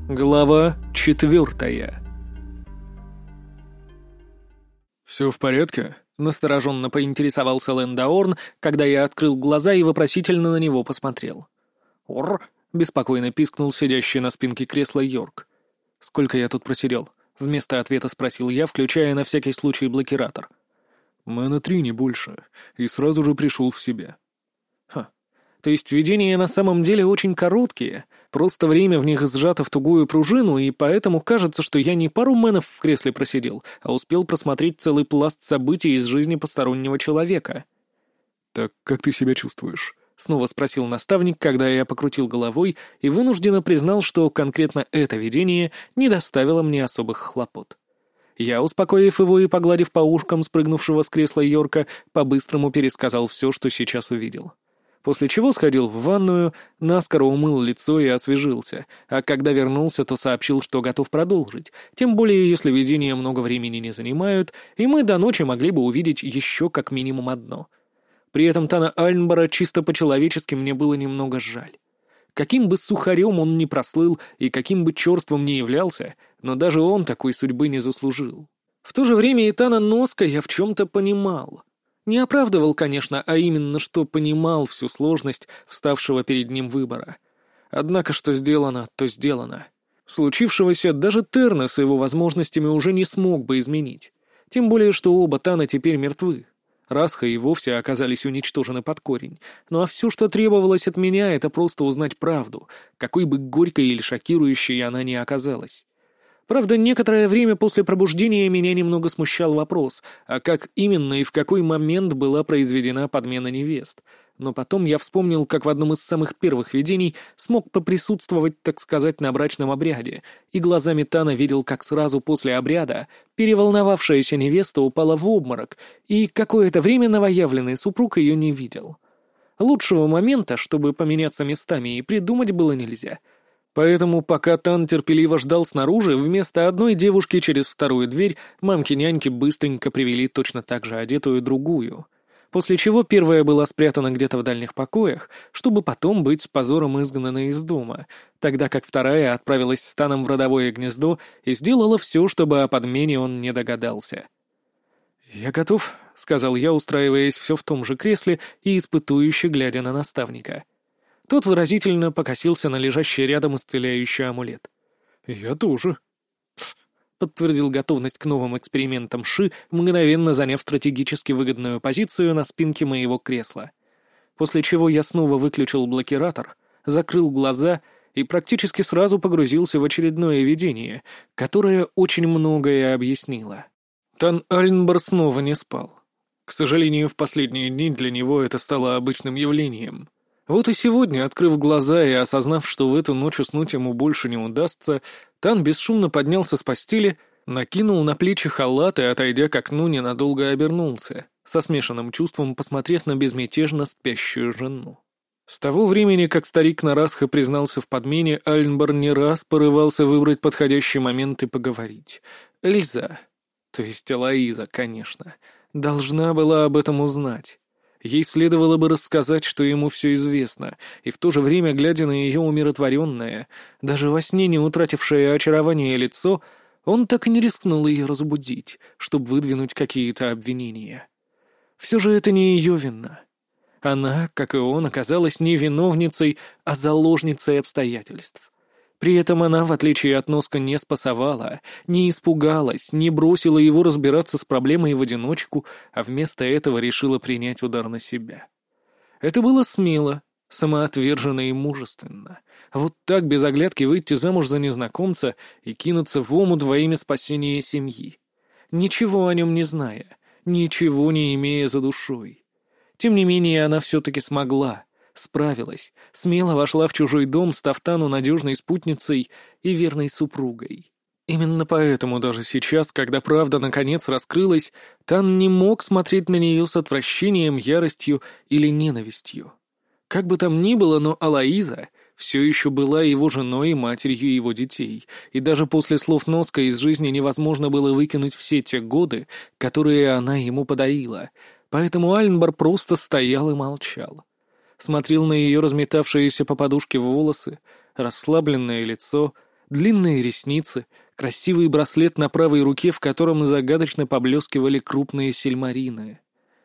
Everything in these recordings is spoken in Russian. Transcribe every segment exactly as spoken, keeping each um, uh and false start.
Глава четвертая. «Все в порядке?» — настороженно поинтересовался Лэндаорн, когда я открыл глаза и вопросительно на него посмотрел. «Орр!» — беспокойно пискнул сидящий на спинке кресла Йорк. «Сколько я тут просидел?» — вместо ответа спросил я, включая на всякий случай блокиратор. «Мэна три, не больше, и сразу же пришел в себя». «Ха. То есть видения на самом деле очень короткие, просто время в них сжато в тугую пружину, и поэтому кажется, что я не пару мэнов в кресле просидел, а успел просмотреть целый пласт событий из жизни постороннего человека». «Так как ты себя чувствуешь?» — снова спросил наставник, когда я покрутил головой и вынужденно признал, что конкретно это видение не доставило мне особых хлопот. Я, успокоив его и погладив по ушкам спрыгнувшего с кресла Йорка, по-быстрому пересказал все, что сейчас увидел. После чего сходил в ванную, наскоро умыл лицо и освежился, а когда вернулся, то сообщил, что готов продолжить, тем более если видения много времени не занимают, и мы до ночи могли бы увидеть еще как минимум одно. При этом Тана Альнбора чисто по-человечески мне было немного жаль. Каким бы сухарем он ни прослыл и каким бы черством ни являлся, но даже он такой судьбы не заслужил. В то же время и Тана Носка я в чем-то понимал. Не оправдывал, конечно, а именно, что понимал всю сложность вставшего перед ним выбора. Однако, что сделано, то сделано. Случившегося даже Терна с его возможностями уже не смог бы изменить. Тем более, что оба Тана теперь мертвы. Расха и вовсе оказались уничтожены под корень. Ну а все, что требовалось от меня, это просто узнать правду, какой бы горькой или шокирующей она ни оказалась. Правда, некоторое время после пробуждения меня немного смущал вопрос, а как именно и в какой момент была произведена подмена невест. Но потом я вспомнил, как в одном из самых первых видений смог поприсутствовать, так сказать, на брачном обряде, и глазами Тана видел, как сразу после обряда переволновавшаяся невеста упала в обморок, и какое-то время новоявленный супруг ее не видел. Лучшего момента, чтобы поменяться местами, и придумать было нельзя — Поэтому, пока Тан терпеливо ждал снаружи, вместо одной девушки через вторую дверь мамки-няньки быстренько привели точно так же одетую другую. После чего первая была спрятана где-то в дальних покоях, чтобы потом быть с позором изгнана из дома, тогда как вторая отправилась с Таном в родовое гнездо и сделала все, чтобы о подмене он не догадался. «Я готов», — сказал я, устраиваясь все в том же кресле и испытующе глядя на наставника. Тот выразительно покосился на лежащий рядом исцеляющий амулет. «Я тоже», — подтвердил готовность к новым экспериментам Ши, мгновенно заняв стратегически выгодную позицию на спинке моего кресла. После чего я снова выключил блокиратор, закрыл глаза и практически сразу погрузился в очередное видение, которое очень многое объяснило. Тан Альнбор снова не спал. К сожалению, в последние дни для него это стало обычным явлением. Вот и сегодня, открыв глаза и осознав, что в эту ночь уснуть ему больше не удастся, Тан бесшумно поднялся с постели, накинул на плечи халат и, отойдя к окну, ненадолго обернулся, со смешанным чувством посмотрев на безмятежно спящую жену. С того времени, как старик Нарасха признался в подмене, Альнбор не раз порывался выбрать подходящий момент и поговорить. Эльза, то есть Элоиза, конечно, должна была об этом узнать. Ей следовало бы рассказать, что ему все известно, и в то же время, глядя на ее умиротворенное, даже во сне не утратившее очарование лицо, он так и не рискнул ее разбудить, чтобы выдвинуть какие-то обвинения. Все же это не ее вина. Она, как и он, оказалась не виновницей, а заложницей обстоятельств. При этом она, в отличие от Носка, не спасовала, не испугалась, не бросила его разбираться с проблемой в одиночку, а вместо этого решила принять удар на себя. Это было смело, самоотверженно и мужественно. Вот так без оглядки выйти замуж за незнакомца и кинуться в омут во имя спасения семьи. Ничего о нем не зная, ничего не имея за душой. Тем не менее, она все-таки смогла. Справилась, смело вошла в чужой дом, став Тану надежной спутницей и верной супругой. Именно поэтому даже сейчас, когда правда наконец раскрылась, Тан не мог смотреть на нее с отвращением, яростью или ненавистью. Как бы там ни было, но Элоиза все еще была его женой и матерью его детей, и даже после слов Носка из жизни невозможно было выкинуть все те годы, которые она ему подарила, поэтому Альнбор просто стоял и молчал. Смотрел на ее разметавшиеся по подушке волосы, расслабленное лицо, Длинные ресницы, красивый браслет на правой руке, в котором загадочно поблескивали крупные сильмарины.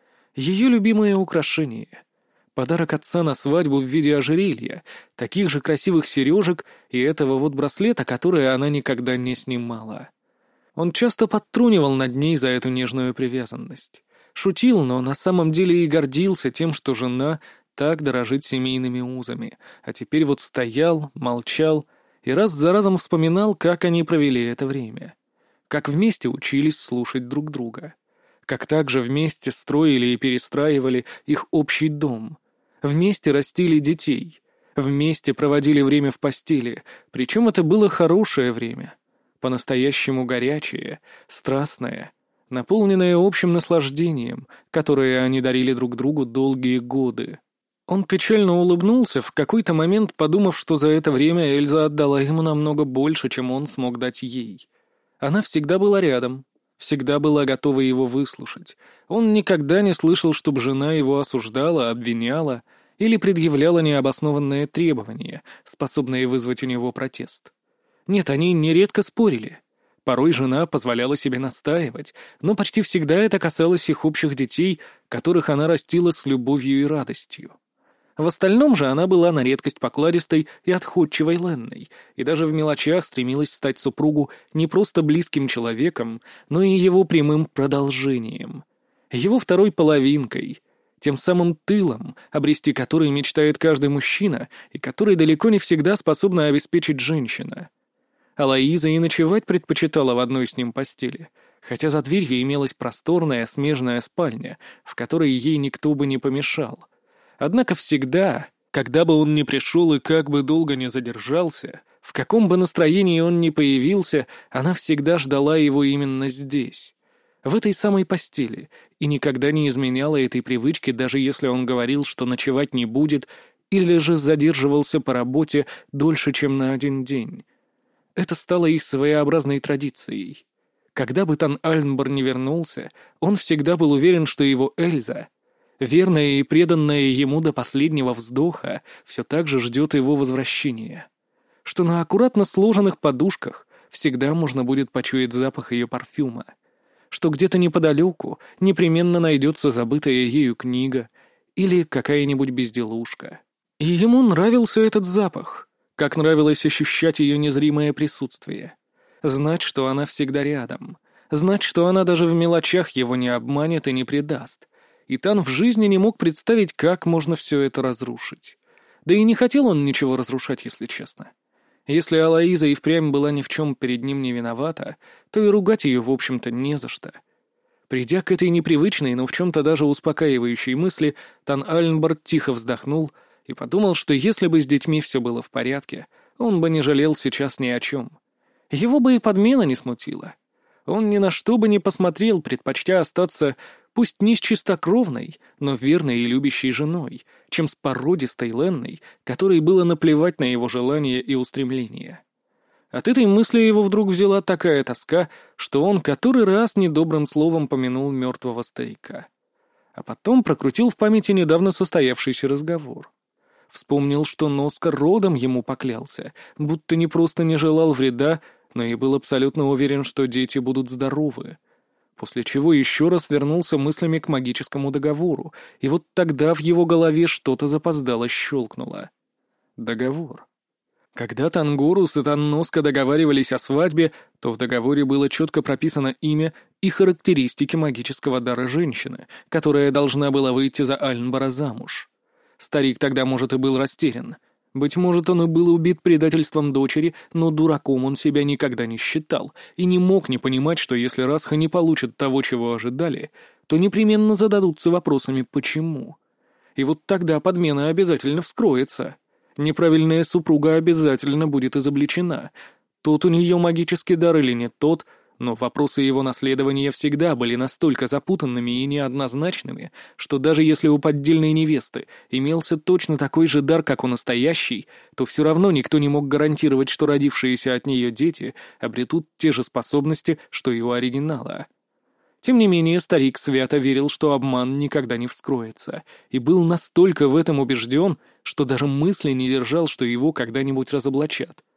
Ее любимое украшение — подарок отца на свадьбу в виде ожерелья, таких же красивых сережек и этого вот браслета, который она никогда не снимала. Он часто подтрунивал над ней за эту нежную привязанность. Шутил, но на самом деле и гордился тем, что жена так дорожит семейными узами, а теперь вот стоял, молчал и раз за разом вспоминал, как они провели это время, как вместе учились слушать друг друга, как также вместе строили и перестраивали их общий дом, вместе растили детей, вместе проводили время в постели, причем это было хорошее время, по-настоящему горячее, страстное, наполненное общим наслаждением, которое они дарили друг другу долгие годы. Он печально улыбнулся, в какой-то момент подумав, что за это время Эльза отдала ему намного больше, чем он смог дать ей. Она всегда была рядом, всегда была готова его выслушать. Он никогда не слышал, чтобы жена его осуждала, обвиняла или предъявляла необоснованные требования, способные вызвать у него протест. Нет, они нередко спорили. Порой жена позволяла себе настаивать, но почти всегда это касалось их общих детей, которых она растила с любовью и радостью. В остальном же она была на редкость покладистой и отходчивой Ленной, и даже в мелочах стремилась стать супругу не просто близким человеком, но и его прямым продолжением, его второй половинкой, тем самым тылом, обрести который мечтает каждый мужчина и который далеко не всегда способна обеспечить женщина. А Лоиза и ночевать предпочитала в одной с ним постели, хотя за дверью имелась просторная смежная спальня, в которой ей никто бы не помешал. Однако всегда, когда бы он ни пришел и как бы долго не задержался, в каком бы настроении он ни появился, она всегда ждала его именно здесь, в этой самой постели, и никогда не изменяла этой привычке, даже если он говорил, что ночевать не будет, или же задерживался по работе дольше, чем на один день. Это стало их своеобразной традицией. Когда бы Тан Альнбор не вернулся, он всегда был уверен, что его Эльза, верная и преданная ему до последнего вздоха, все так же ждет его возвращения. Что на аккуратно сложенных подушках всегда можно будет почуять запах ее парфюма. Что где-то неподалеку непременно найдется забытая ею книга или какая-нибудь безделушка. И ему нравился этот запах, как нравилось ощущать ее незримое присутствие. Знать, что она всегда рядом. Знать, что она даже в мелочах его не обманет и не предаст. И Тан в жизни не мог представить, как можно все это разрушить. Да и не хотел он ничего разрушать, если честно. Если Алоиза и впрямь была ни в чем перед ним не виновата, то и ругать ее, в общем-то, не за что. Придя к этой непривычной, но в чем-то даже успокаивающей мысли, Тан Альнборд тихо вздохнул и подумал, что если бы с детьми все было в порядке, он бы не жалел сейчас ни о чем. Его бы и подмена не смутила. Он ни на что бы не посмотрел, предпочтя остаться пусть не с чистокровной, но верной и любящей женой, чем с породистой Ленной, которой было наплевать на его желания и устремления. От этой мысли его вдруг взяла такая тоска, что он который раз недобрым словом помянул мертвого старика. А потом прокрутил в памяти недавно состоявшийся разговор. Вспомнил, что Носка родом ему поклялся, будто не просто не желал вреда, но и был абсолютно уверен, что дети будут здоровы. После чего еще раз вернулся мыслями к магическому договору, и вот тогда в его голове что-то запоздало щелкнуло. Договор. Когда Тангорус и Танноска договаривались о свадьбе, то в договоре было четко прописано имя и характеристики магического дара женщины, которая должна была выйти за Альнбора замуж. Старик тогда, может, и был растерян. Быть может, он и был убит предательством дочери, но дураком он себя никогда не считал и не мог не понимать, что если Расха не получит того, чего ожидали, то непременно зададутся вопросами «почему?». И вот тогда подмена обязательно вскроется. Неправильная супруга обязательно будет изобличена. Тот у нее магический дар или не тот, но вопросы его наследования всегда были настолько запутанными и неоднозначными, что даже если у поддельной невесты имелся точно такой же дар, как у настоящей, то все равно никто не мог гарантировать, что родившиеся от нее дети обретут те же способности, что и у оригинала. Тем не менее, старик свято верил, что обман никогда не вскроется, и был настолько в этом убежден, что даже мысли не держал, что его когда-нибудь разоблачат.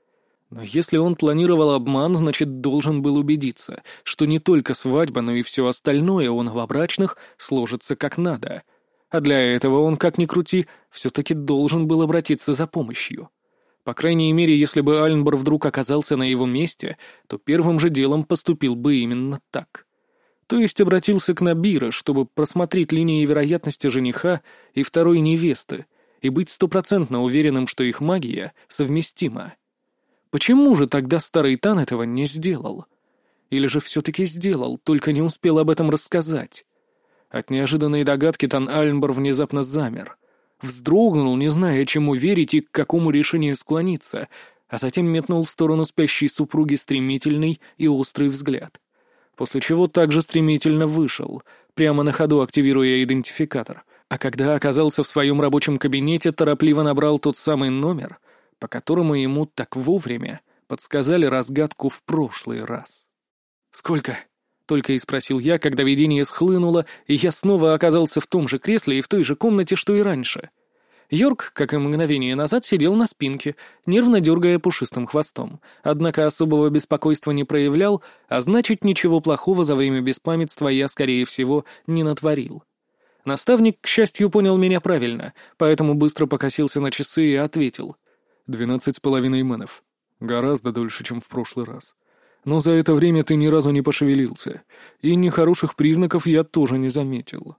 Но если он планировал обман, значит, должен был убедиться, что не только свадьба, но и все остальное у новобрачных сложится как надо. А для этого он, как ни крути, все-таки должен был обратиться за помощью. По крайней мере, если бы Альнбор вдруг оказался на его месте, то первым же делом поступил бы именно так. То есть обратился к Набира, чтобы просмотреть линии вероятности жениха и второй невесты и быть стопроцентно уверенным, что их магия совместима. Почему же тогда старый Тан этого не сделал? Или же все-таки сделал, только не успел об этом рассказать? От неожиданной догадки Тан Альнбор внезапно замер. Вздрогнул, не зная, чему верить и к какому решению склониться, а затем метнул в сторону спящей супруги стремительный и острый взгляд. После чего также стремительно вышел, прямо на ходу активируя идентификатор, а когда оказался в своем рабочем кабинете, торопливо набрал тот самый номер, по которому ему так вовремя подсказали разгадку в прошлый раз. «Сколько?» — только и спросил я, когда видение схлынуло, и я снова оказался в том же кресле и в той же комнате, что и раньше. Йорк, как и мгновение назад, сидел на спинке, нервно дергая пушистым хвостом, однако особого беспокойства не проявлял, а значит, ничего плохого за время беспамятства я, скорее всего, не натворил. Наставник, к счастью, понял меня правильно, поэтому быстро покосился на часы и ответил. «Двенадцать с половиной мэнов. Гораздо дольше, чем в прошлый раз. Но за это время ты ни разу не пошевелился, и нехороших признаков я тоже не заметил».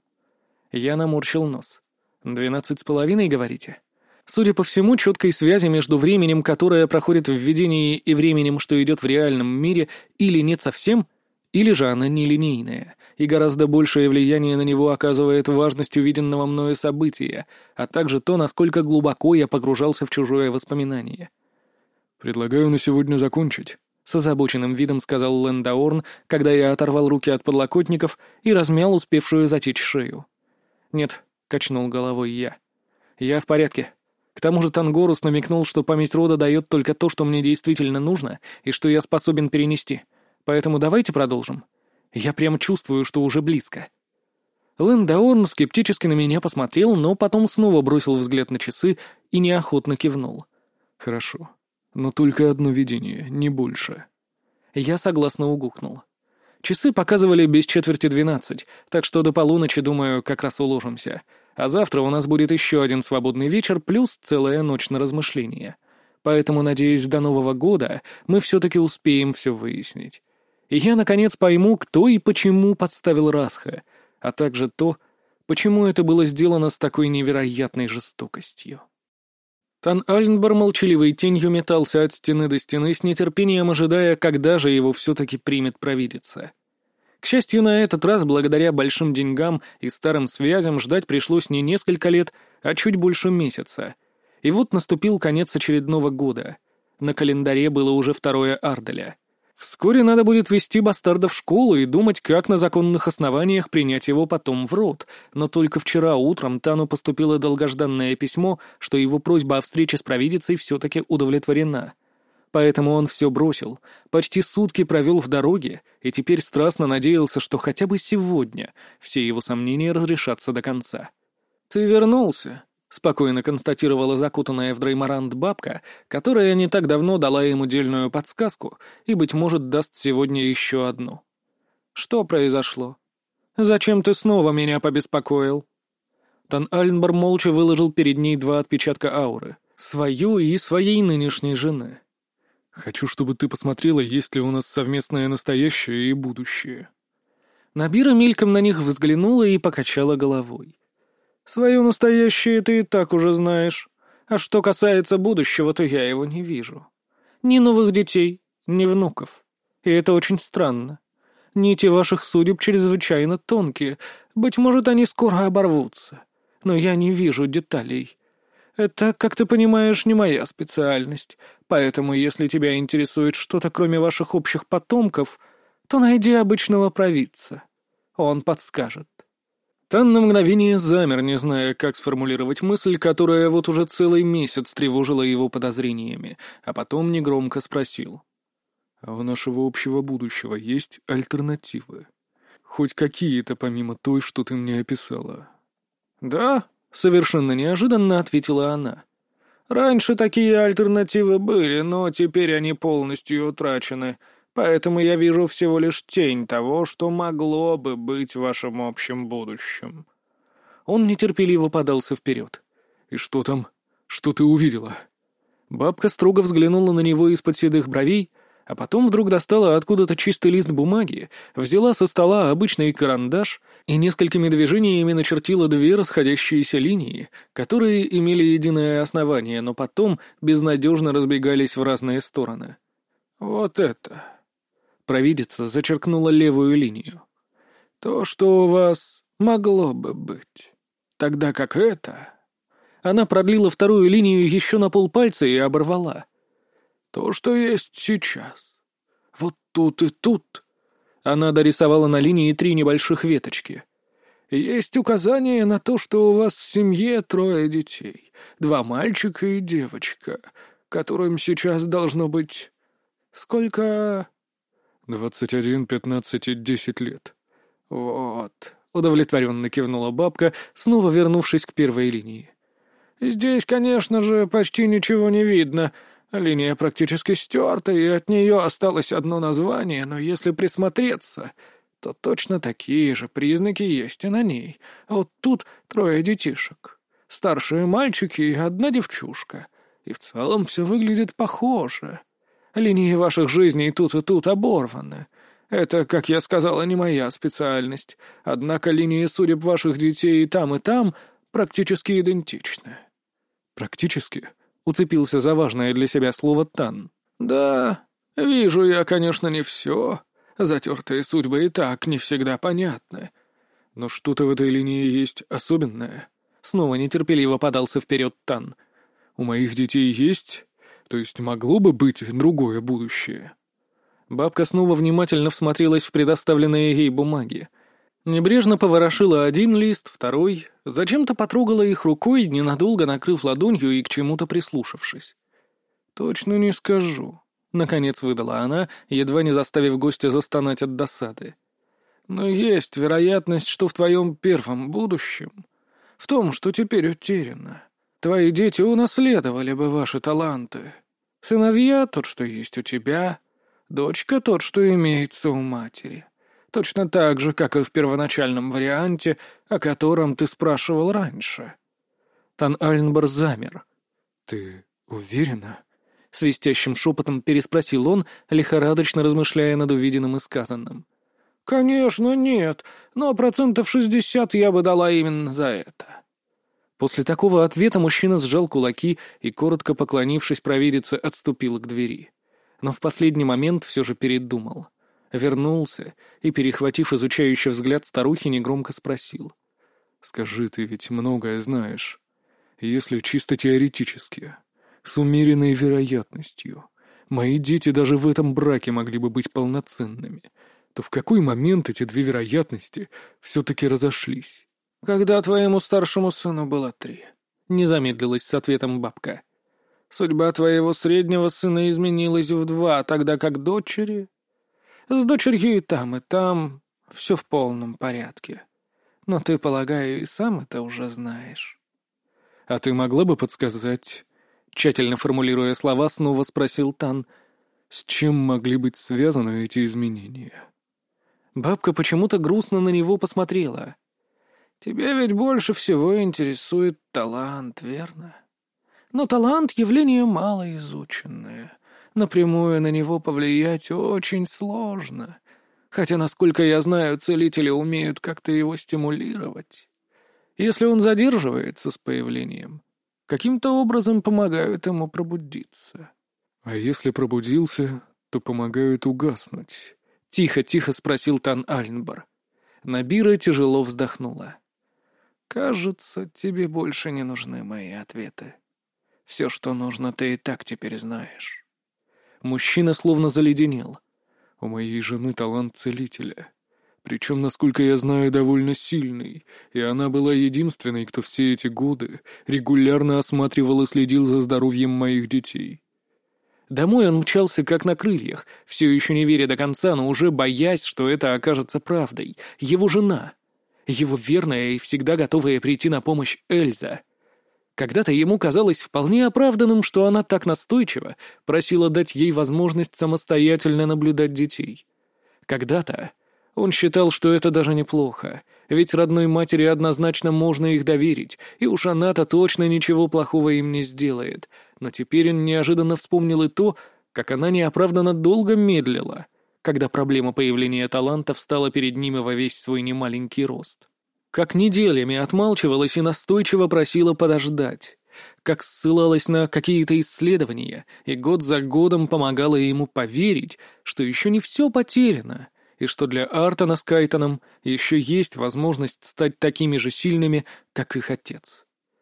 Я наморщил нос. «Двенадцать с половиной, говорите?» Судя по всему, четкой связи между временем, которое проходит в видении, и временем, что идет в реальном мире, или нет совсем, или же она нелинейная, и гораздо большее влияние на него оказывает важность увиденного мною события, а также то, насколько глубоко я погружался в чужое воспоминание. «Предлагаю на сегодня закончить», — с озабоченным видом сказал Лэндаорн, когда я оторвал руки от подлокотников и размял успевшую затечь шею. «Нет», — качнул головой я. «Я в порядке. К тому же Тангорус намекнул, что память рода дает только то, что мне действительно нужно, и что я способен перенести. Поэтому давайте продолжим. Я прямо чувствую, что уже близко». Лэндаорн скептически на меня посмотрел, но потом снова бросил взгляд на часы и неохотно кивнул. «Хорошо. Но только одно видение, не больше». Я согласно угукнул. Часы показывали без четверти двенадцать, так что до полуночи, думаю, как раз уложимся. А завтра у нас будет еще один свободный вечер, плюс целая ночь на размышления. Поэтому, надеюсь, до Нового года мы все-таки успеем все выяснить. И я, наконец, пойму, кто и почему подставил Расха, а также то, почему это было сделано с такой невероятной жестокостью. Тан Альнбор молчаливой тенью метался от стены до стены, с нетерпением ожидая, когда же его все-таки примет провидица. К счастью, на этот раз, благодаря большим деньгам и старым связям, ждать пришлось не несколько лет, а чуть больше месяца. И вот наступил конец очередного года. На календаре было уже второе Арделя. Вскоре надо будет вести бастарда в школу и думать, как на законных основаниях принять его потом в род, но только вчера утром Тану поступило долгожданное письмо, что его просьба о встрече с провидицей все-таки удовлетворена. Поэтому он все бросил, почти сутки провел в дороге и теперь страстно надеялся, что хотя бы сегодня все его сомнения разрешатся до конца. «Ты вернулся», — спокойно констатировала закутанная в дреймарант бабка, которая не так давно дала ему дельную подсказку и, быть может, даст сегодня еще одну. «Что произошло? Зачем ты снова меня побеспокоил?» Тан Альнбор молча выложил перед ней два отпечатка ауры, свою и своей нынешней жены. «Хочу, чтобы ты посмотрела, есть ли у нас совместное настоящее и будущее». Набира мельком на них взглянула и покачала головой. «Свое настоящее ты и так уже знаешь. А что касается будущего, то я его не вижу. Ни новых детей, ни внуков. И это очень странно. Нити ваших судеб чрезвычайно тонкие. Быть может, они скоро оборвутся. Но я не вижу деталей. Это, как ты понимаешь, не моя специальность. Поэтому, если тебя интересует что-то, кроме ваших общих потомков, то найди обычного провидца. Он подскажет». Тан на мгновение замер, не зная, как сформулировать мысль, которая вот уже целый месяц тревожила его подозрениями, а потом негромко спросил. «А у нашего общего будущего есть альтернативы? Хоть какие-то помимо той, что ты мне описала?» «Да», — совершенно неожиданно ответила она. Раньше такие альтернативы были, но теперь они полностью утрачены, поэтому я вижу всего лишь тень того, что могло бы быть вашим общим будущим». Он нетерпеливо подался вперед. «И что там? Что ты увидела?» Бабка строго взглянула на него из-под седых бровей, а потом вдруг достала откуда-то чистый лист бумаги, взяла со стола обычный карандаш и несколькими движениями начертила две расходящиеся линии, которые имели единое основание, но потом безнадежно разбегались в разные стороны. «Вот это!» Провидица зачеркнула левую линию. «То, что у вас могло бы быть. Тогда как это...» Она продлила вторую линию еще на полпальца и оборвала. «То, что есть сейчас. Вот тут и тут». Она дорисовала на линии три небольших веточки. «Есть указание на то, что у вас в семье трое детей. Два мальчика и девочка, которым сейчас должно быть... Сколько?» «Двадцать один, пятнадцать и десять лет». «Вот», — удовлетворенно кивнула бабка, снова вернувшись к первой линии. «Здесь, конечно же, почти ничего не видно. Линия практически стерта, и от нее осталось одно название, но если присмотреться, то точно такие же признаки есть и на ней. А вот тут трое детишек. Старшие мальчики и одна девчушка. И в целом все выглядит похоже. Линии ваших жизней тут и тут оборваны. Это, как я сказала, не моя специальность. Однако линии судеб ваших детей и там, и там практически идентичны». «Практически?» — уцепился за важное для себя слово Тан. «Да, вижу я, конечно, не все. Затертые судьбы и так не всегда понятны. Но что-то в этой линии есть особенное». Снова нетерпеливо подался вперед Тан. «У моих детей есть? То есть могло бы быть другое будущее?» Бабка снова внимательно всмотрелась в предоставленные ей бумаги. Небрежно поворошила один лист, второй, зачем-то потрогала их рукой, ненадолго накрыв ладонью и к чему-то прислушавшись. «Точно не скажу», — наконец выдала она, едва не заставив гостя застонать от досады. «Но есть вероятность, что в твоем первом будущем, в том, что теперь утеряно, твои дети унаследовали бы ваши таланты. Сыновья — тот, что есть у тебя, дочка — тот, что имеется у матери». Точно так же, как и в первоначальном варианте, о котором ты спрашивал раньше. Тан Альнбар замер. «Ты уверена?» — свистящим шепотом переспросил он, лихорадочно размышляя над увиденным и сказанным. «Конечно нет, но процентов шестьдесят я бы дала именно за это». После такого ответа мужчина сжал кулаки и, коротко поклонившись провидице, отступил к двери. Но в последний момент все же передумал. Вернулся и, перехватив изучающий взгляд старухи, негромко спросил. «Скажи, ты ведь многое знаешь. Если чисто теоретически, с умеренной вероятностью, мои дети даже в этом браке могли бы быть полноценными, то в какой момент эти две вероятности все-таки разошлись?» «Когда твоему старшему сыну было три», — не замедлилась с ответом бабка. «Судьба твоего среднего сына изменилась в два, тогда как дочери...» С дочерью и там, и там все в полном порядке. Но ты, полагаю, и сам это уже знаешь». «А ты могла бы подсказать?» Тщательно формулируя слова, снова спросил Тан. «С чем могли быть связаны эти изменения?» Бабка почему-то грустно на него посмотрела. «Тебя ведь больше всего интересует талант, верно? Но талант — явление малоизученное. Напрямую на него повлиять очень сложно. Хотя, насколько я знаю, целители умеют как-то его стимулировать. Если он задерживается с появлением, каким-то образом помогают ему пробудиться». «А если пробудился, то помогают угаснуть?» Тихо-тихо спросил Тан Альнбар. Набира тяжело вздохнула. «Кажется, тебе больше не нужны мои ответы. Все, что нужно, ты и так теперь знаешь». Мужчина словно заледенел. «У моей жены талант целителя. Причем, насколько я знаю, довольно сильный, и она была единственной, кто все эти годы регулярно осматривал и следил за здоровьем моих детей». Домой он мчался как на крыльях, все еще не веря до конца, но уже боясь, что это окажется правдой. Его жена. Его верная и всегда готовая прийти на помощь Эльза. Когда-то ему казалось вполне оправданным, что она так настойчиво просила дать ей возможность самостоятельно наблюдать детей. Когда-то он считал, что это даже неплохо, ведь родной матери однозначно можно их доверить, и уж она-то точно ничего плохого им не сделает. Но теперь он неожиданно вспомнил и то, как она неоправданно долго медлила, когда проблема появления таланта встала перед ними во весь свой немаленький рост. Как неделями отмалчивалась и настойчиво просила подождать, как ссылалась на какие-то исследования и год за годом помогала ему поверить, что еще не все потеряно, и что для Артона с Кайтоном еще есть возможность стать такими же сильными, как их отец.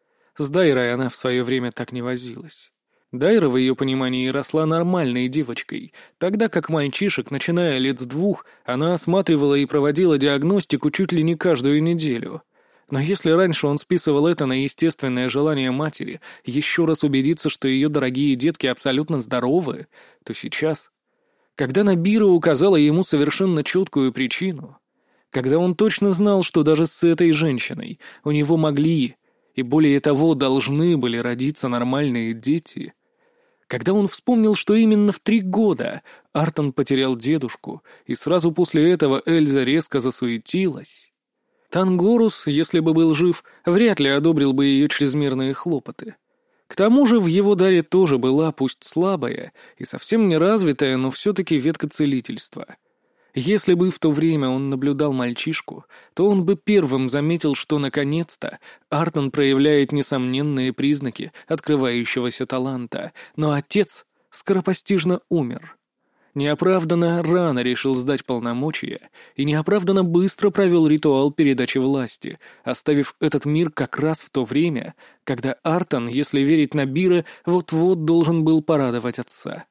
С Дайрой она в свое время так не возилась. Дайра в ее понимании росла нормальной девочкой, тогда как мальчишек, начиная лет с двух, она осматривала и проводила диагностику чуть ли не каждую неделю. Но если раньше он списывал это на естественное желание матери еще раз убедиться, что ее дорогие детки абсолютно здоровы, то сейчас, когда Набира указала ему совершенно четкую причину, когда он точно знал, что даже с этой женщиной у него могли и более того должны были родиться нормальные дети, когда он вспомнил, что именно в три года Артон потерял дедушку, и сразу после этого Эльза резко засуетилась, Тангорус, если бы был жив, вряд ли одобрил бы ее чрезмерные хлопоты. К тому же в его даре тоже была, пусть слабая и совсем не развитая, но все-таки ветка целительства. Если бы в то время он наблюдал мальчишку, то он бы первым заметил, что наконец-то Артон проявляет несомненные признаки открывающегося таланта, но отец скоропостижно умер. Неоправданно рано решил сдать полномочия и неоправданно быстро провел ритуал передачи власти, оставив этот мир как раз в то время, когда Артон, если верить Набира, вот-вот должен был порадовать отца.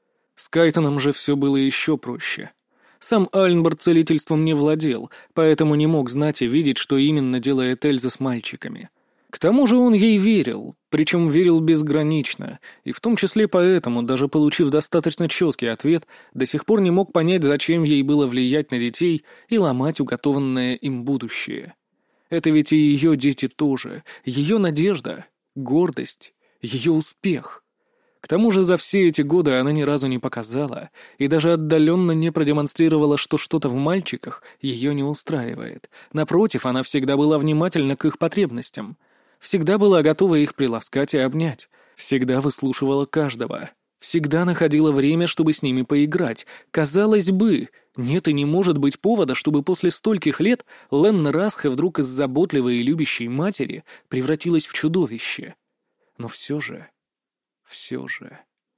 С Кайтоном же все было еще проще. Сам Альнборд целительством не владел, поэтому не мог знать и видеть, что именно делает Эльза с мальчиками. К тому же он ей верил, причем верил безгранично, и в том числе поэтому, даже получив достаточно четкий ответ, до сих пор не мог понять, зачем ей было влиять на детей и ломать уготованное им будущее. Это ведь и ее дети тоже, ее надежда, гордость, ее успех. К тому же за все эти годы она ни разу не показала и даже отдаленно не продемонстрировала, что что-то в мальчиках ее не устраивает. Напротив, она всегда была внимательна к их потребностям, всегда была готова их приласкать и обнять, всегда выслушивала каждого, всегда находила время, чтобы с ними поиграть. Казалось бы, нет и не может быть повода, чтобы после стольких лет Ленна Расхе вдруг из заботливой и любящей матери превратилась в чудовище. Но все же... Все же...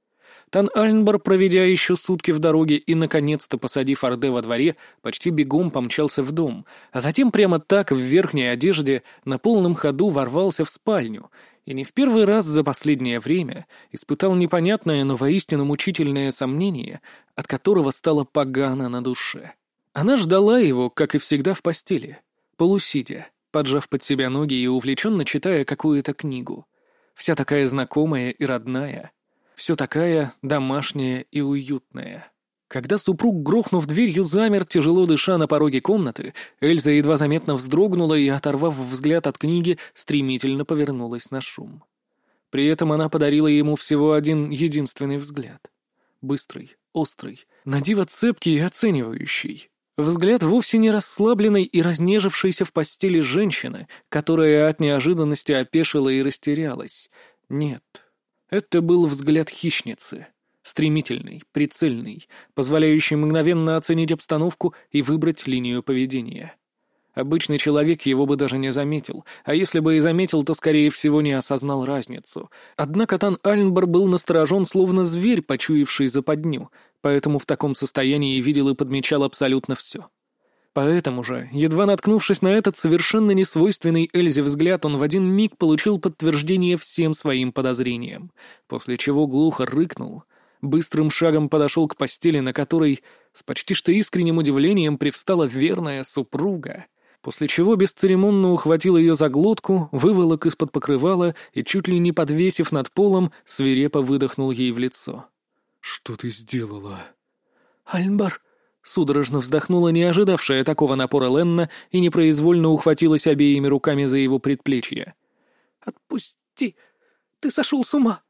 Тан Альнбор, проведя еще сутки в дороге и, наконец-то, посадив Орде во дворе, почти бегом помчался в дом, а затем прямо так, в верхней одежде, на полном ходу ворвался в спальню и не в первый раз за последнее время испытал непонятное, но воистину мучительное сомнение, от которого стало погано на душе. Она ждала его, как и всегда, в постели, полусидя, поджав под себя ноги и увлеченно читая какую-то книгу. Вся такая знакомая и родная, все такая домашняя и уютная. Когда супруг, грохнув дверью, замер, тяжело дыша на пороге комнаты, Эльза едва заметно вздрогнула и, оторвав взгляд от книги, стремительно повернулась на шум. При этом она подарила ему всего один единственный взгляд. Быстрый, острый, надиво цепкий и оценивающий. Взгляд вовсе не расслабленной и разнежившейся в постели женщины, которая от неожиданности опешила и растерялась. Нет, это был взгляд хищницы. Стремительный, прицельный, позволяющий мгновенно оценить обстановку и выбрать линию поведения. Обычный человек его бы даже не заметил, а если бы и заметил, то, скорее всего, не осознал разницу. Однако Тан Альнбор был насторожен, словно зверь, почуявший западню, поэтому в таком состоянии видел и подмечал абсолютно все. Поэтому же, едва наткнувшись на этот совершенно несвойственный Эльзе взгляд, он в один миг получил подтверждение всем своим подозрениям, после чего глухо рыкнул, быстрым шагом подошел к постели, на которой с почти что искренним удивлением привстала верная супруга, после чего бесцеремонно ухватил ее за глотку, выволок из-под покрывала и, чуть ли не подвесив над полом, свирепо выдохнул ей в лицо. «Что ты сделала?» «Альнбор!» — судорожно вздохнула не ожидавшая такого напора Ленна и непроизвольно ухватилась обеими руками за его предплечье. «Отпусти Ты... ты сошел с ума!»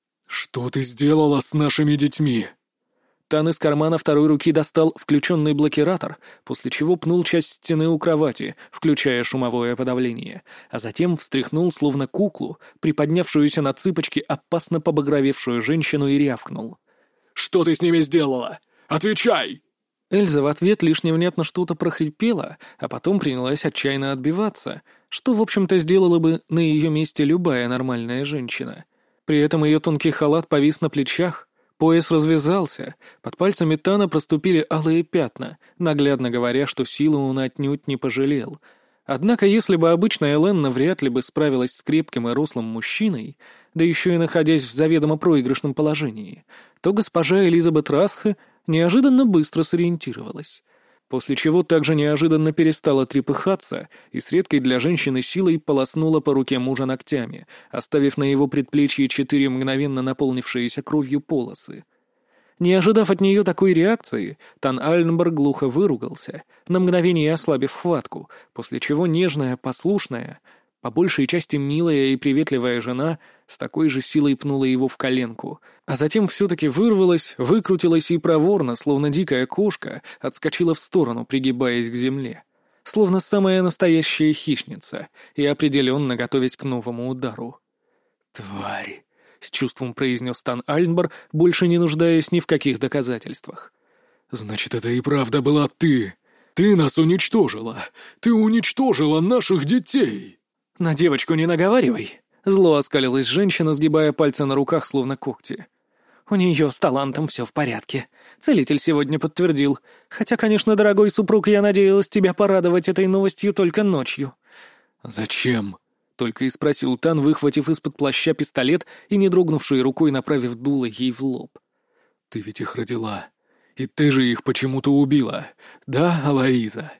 «Что ты сделала с нашими детьми?» Тан из кармана второй руки достал включенный блокиратор, после чего пнул часть стены у кровати, включая шумовое подавление, а затем встряхнул, словно куклу, приподнявшуюся на цыпочки, опасно побагровевшую женщину, и рявкнул. «Что ты с ними сделала? Отвечай!» Эльза в ответ лишь невнятно что-то прохрипела, а потом принялась отчаянно отбиваться, что, в общем-то, сделала бы на ее месте любая нормальная женщина. При этом ее тонкий халат повис на плечах, пояс развязался, под пальцами Тана проступили алые пятна, наглядно говоря, что силы он отнюдь не пожалел. Однако, если бы обычная Ленна вряд ли бы справилась с крепким и рослым мужчиной, да еще и находясь в заведомо проигрышном положении, то госпожа Элизабет Расхе неожиданно быстро сориентировалась, после чего также неожиданно перестала трепыхаться и с редкой для женщины силой полоснула по руке мужа ногтями, оставив на его предплечье четыре мгновенно наполнившиеся кровью полосы. Не ожидав от нее такой реакции, Тан Альнбор глухо выругался, на мгновение ослабив хватку, после чего нежная, послушная, по большей части милая и приветливая жена с такой же силой пнула его в коленку, а затем все-таки вырвалась, выкрутилась и проворно, словно дикая кошка, отскочила в сторону, пригибаясь к земле, словно самая настоящая хищница, и определенно готовясь к новому удару. «Тварь!» — с чувством произнес Тан Альнбор, больше не нуждаясь ни в каких доказательствах. «Значит, это и правда была ты! Ты нас уничтожила! Ты уничтожила наших детей!» «На девочку не наговаривай!» — зло оскалилась женщина, сгибая пальцы на руках, словно когти. «У нее с талантом все в порядке. Целитель сегодня подтвердил. Хотя, конечно, дорогой супруг, я надеялась тебя порадовать этой новостью только ночью». «Зачем?» — только и спросил Тан, выхватив из-под плаща пистолет и не дрогнувшей рукой направив дуло ей в лоб. «Ты ведь их родила. И ты же их почему-то убила. Да, Алоиза?»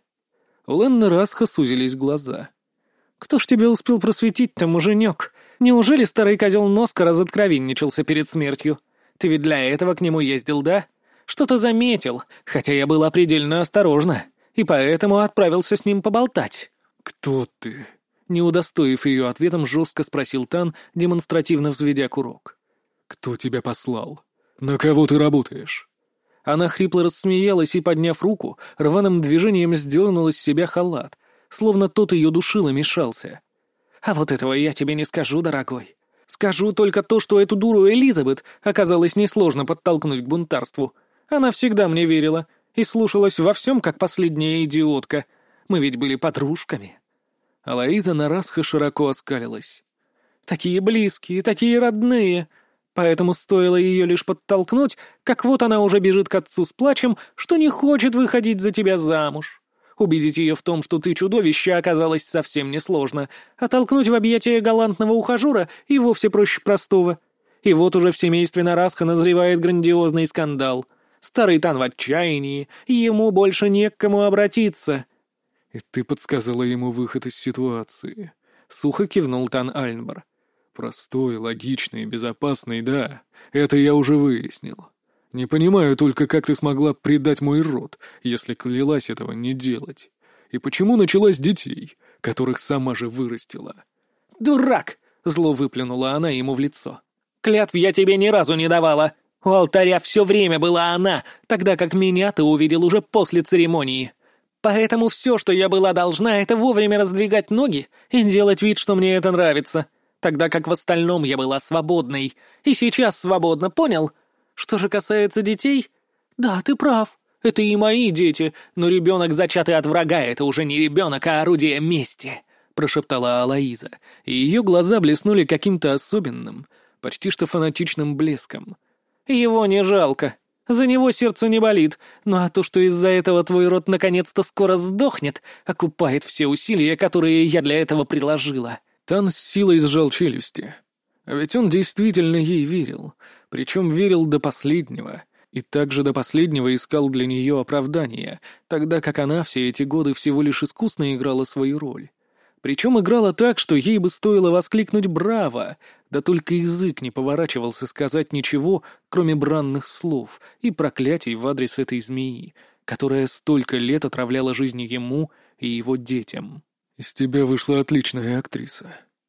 У Ленны Расха сузились глаза. «Кто ж тебя успел просветить-то, муженек? Неужели старый козел Носка разоткровенничался перед смертью? Ты ведь для этого к нему ездил, да? Что-то заметил, хотя я была предельно осторожна, и поэтому отправился с ним поболтать». «Кто ты?» Не удостоив ее ответом, жестко спросил Тан, демонстративно взведя курок. «Кто тебя послал? На кого ты работаешь?» Она хрипло рассмеялась и, подняв руку, рваным движением сдернула с себя халат, словно тот ее душил и мешался. «А вот этого я тебе не скажу, дорогой. Скажу только то, что эту дуру Элизабет оказалось несложно подтолкнуть к бунтарству. Она всегда мне верила и слушалась во всем, как последняя идиотка. Мы ведь были подружками». Алоиза на Расхе широко оскалилась. «Такие близкие, такие родные. Поэтому стоило ее лишь подтолкнуть, как вот она уже бежит к отцу с плачем, что не хочет выходить за тебя замуж. Убедить ее в том, что ты чудовище, оказалось совсем несложно, а толкнуть в объятия галантного ухажера и вовсе проще простого. И вот уже в семействе Нарасха назревает грандиозный скандал. Старый Тан в отчаянии, ему больше не к кому обратиться». «И ты подсказала ему выход из ситуации», — сухо кивнул Тан Альнбор. «Простой, логичный, безопасный, да, это я уже выяснил. Не понимаю только, как ты смогла предать мой род, если клялась этого не делать. И почему начала с детей, которых сама же вырастила?» «Дурак!» — зло выплюнула она ему в лицо. «Клятв я тебе ни разу не давала. У алтаря все время была она, тогда как меня ты увидел уже после церемонии. Поэтому все, что я была должна, это вовремя раздвигать ноги и делать вид, что мне это нравится, тогда как в остальном я была свободной. И сейчас свободна, понял? Что же касается детей? Да, ты прав. Это и мои дети, но ребенок, зачатый от врага, это уже не ребенок, а орудие мести», — прошептала Алоиза, и ее глаза блеснули каким-то особенным, почти что фанатичным блеском. «Его не жалко. За него сердце не болит, ну а то, что из-за этого твой род наконец-то скоро сдохнет, окупает все усилия, которые я для этого приложила». Тан с силой сжал челюсти. А ведь он действительно ей верил, причем верил до последнего, и также до последнего искал для нее оправдания, тогда как она все эти годы всего лишь искусно играла свою роль. Причем играла так, что ей бы стоило воскликнуть «Браво!», да только язык не поворачивался сказать ничего, кроме бранных слов и проклятий в адрес этой змеи, которая столько лет отравляла жизнь ему и его детям. «Из тебя вышла отличная актриса.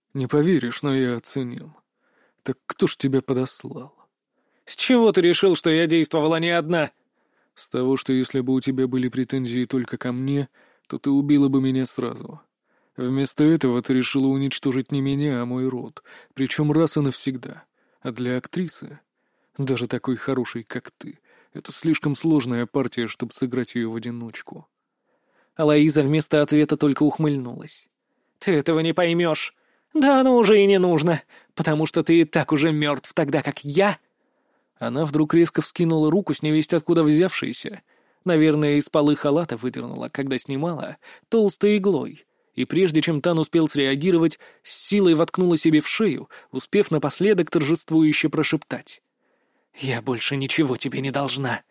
Не поверишь, но я оценил. Так кто ж тебя подослал? С чего ты решил, что я действовала не одна? С того, что если бы у тебя были претензии только ко мне, то ты убила бы меня сразу. Вместо этого ты решила уничтожить не меня, а мой род, причем раз и навсегда. А для актрисы, даже такой хорошей, как ты, это слишком сложная партия, чтобы сыграть ее в одиночку. Алоиза вместо ответа только ухмыльнулась. Ты этого не поймешь. Да оно уже и не нужно, потому что ты и так уже мертв, тогда как я... Она вдруг резко вскинула руку с невесть откуда взявшейся. Наверное, из полы халата выдернула, когда снимала, толстой иглой. И прежде чем Тан успел среагировать, с силой воткнула себе в шею, успев напоследок торжествующе прошептать. «Я больше ничего тебе не должна».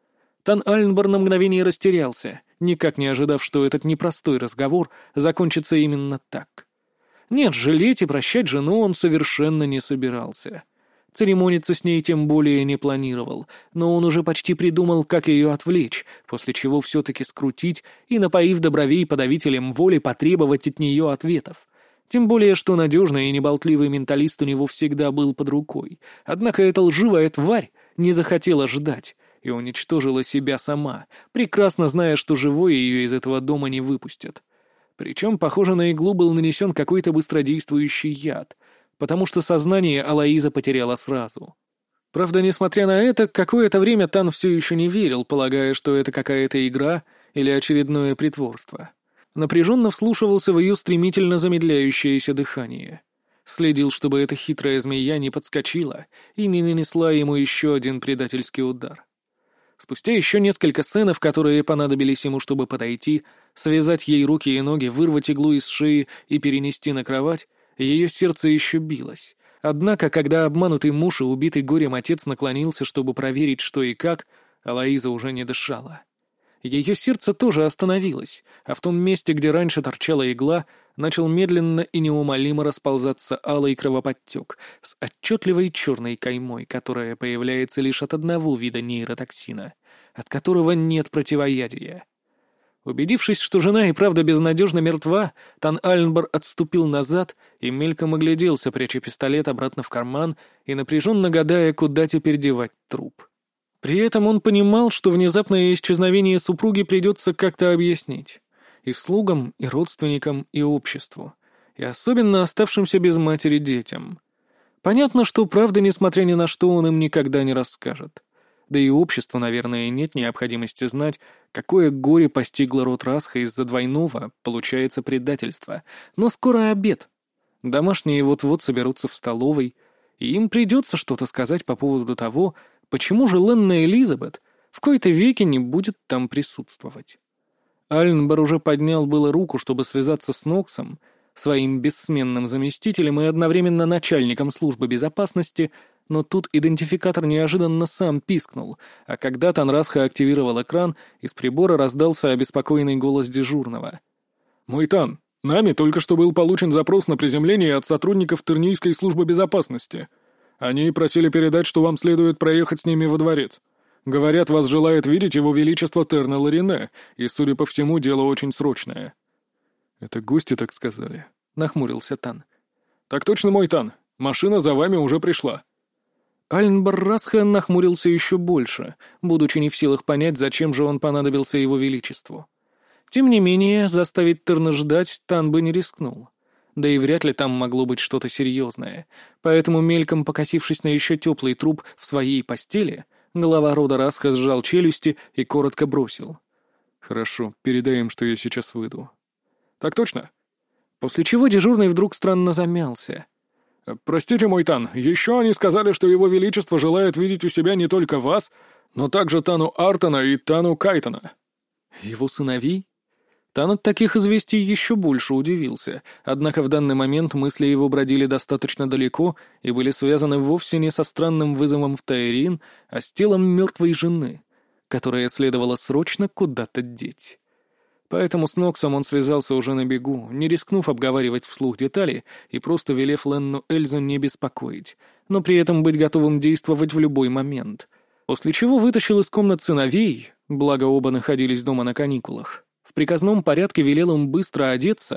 Тан Альнбор на мгновение растерялся, никак не ожидав, что этот непростой разговор закончится именно так. Нет, жалеть и прощать жену он совершенно не собирался. Церемониться с ней тем более не планировал, но он уже почти придумал, как ее отвлечь, после чего все-таки скрутить и, напоив до бровей подавителем воли, потребовать от нее ответов. Тем более, что надежный и неболтливый менталист у него всегда был под рукой. Однако эта лживая тварь не захотела ждать и уничтожила себя сама, прекрасно зная, что живой ее из этого дома не выпустят. Причем, похоже, на иглу был нанесен какой-то быстродействующий яд, потому что сознание Алоиза потеряла сразу. Правда, несмотря на это, какое-то время Тан все еще не верил, полагая, что это какая-то игра или очередное притворство. Напряженно вслушивался в ее стремительно замедляющееся дыхание. Следил, чтобы эта хитрая змея не подскочила и не нанесла ему еще один предательский удар. Спустя еще несколько сценов, которые понадобились ему, чтобы подойти, связать ей руки и ноги, вырвать иглу из шеи и перенести на кровать, ее сердце еще билось. Однако, когда обманутый муж и убитый горем отец наклонился, чтобы проверить, что и как, Алоиза уже не дышала. Ее сердце тоже остановилось, а в том месте, где раньше торчала игла, начал медленно и неумолимо расползаться алый кровоподтек с отчетливой черной каймой, которая появляется лишь от одного вида нейротоксина, от которого нет противоядия. Убедившись, что жена и правда безнадежно мертва, Тан Альнбор отступил назад и мельком огляделся, пряча пистолет обратно в карман и напряженно гадая, куда теперь девать труп. При этом он понимал, что внезапное исчезновение супруги придется как-то объяснить. И слугам, и родственникам, и обществу. И особенно оставшимся без матери детям. Понятно, что правда, несмотря ни на что, он им никогда не расскажет. Да и обществу, наверное, нет необходимости знать, какое горе постигло род Расха из-за двойного, получается, предательства. Но скоро обед. Домашние вот-вот соберутся в столовой, и им придется что-то сказать по поводу того, почему же Ленна Элизабет в кои-то веки не будет там присутствовать. Альнбор уже поднял было руку, чтобы связаться с Ноксом, своим бессменным заместителем и одновременно начальником службы безопасности, но тут идентификатор неожиданно сам пискнул, а когда Танрасха активировал экран, из прибора раздался обеспокоенный голос дежурного. «Мой Тан, нами только что был получен запрос на приземление от сотрудников Тернийской службы безопасности. Они просили передать, что вам следует проехать с ними во дворец. Говорят, вас желает видеть его величество Терна Ларине, и, судя по всему, дело очень срочное». «Это гости так сказали?» — нахмурился Тан. «Так точно, мой Тан. Машина за вами уже пришла». Альнбор Расхан нахмурился еще больше, будучи не в силах понять, зачем же он понадобился его величеству. Тем не менее, заставить Терна ждать Тан бы не рискнул. Да и вряд ли там могло быть что-то серьезное. Поэтому, мельком покосившись на еще теплый труп в своей постели, глава рода Расха сжал челюсти и коротко бросил. «Хорошо, передай им, что я сейчас выйду». «Так точно». После чего дежурный вдруг странно замялся. «Простите, мой Тан, еще они сказали, что его величество желает видеть у себя не только вас, но также Тану Артона и Тану Кайтона». «Его сыновей?» Тан от таких известий еще больше удивился, однако в данный момент мысли его бродили достаточно далеко и были связаны вовсе не со странным вызовом в Таирин, а с телом мертвой жены, которое следовало срочно куда-то деть. Поэтому с Ноксом он связался уже на бегу, не рискнув обговаривать вслух детали и просто велев Ленну Эльзу не беспокоить, но при этом быть готовым действовать в любой момент. После чего вытащил из комнат сыновей, благо оба находились дома на каникулах. В приказном порядке велел им быстро одеться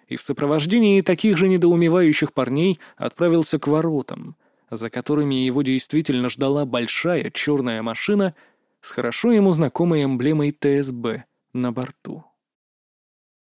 и в сопровождении таких же недоумевающих парней отправился к воротам, за которыми его действительно ждала большая черная машина с хорошо ему знакомой эмблемой Тэ Эс Бэ на борту.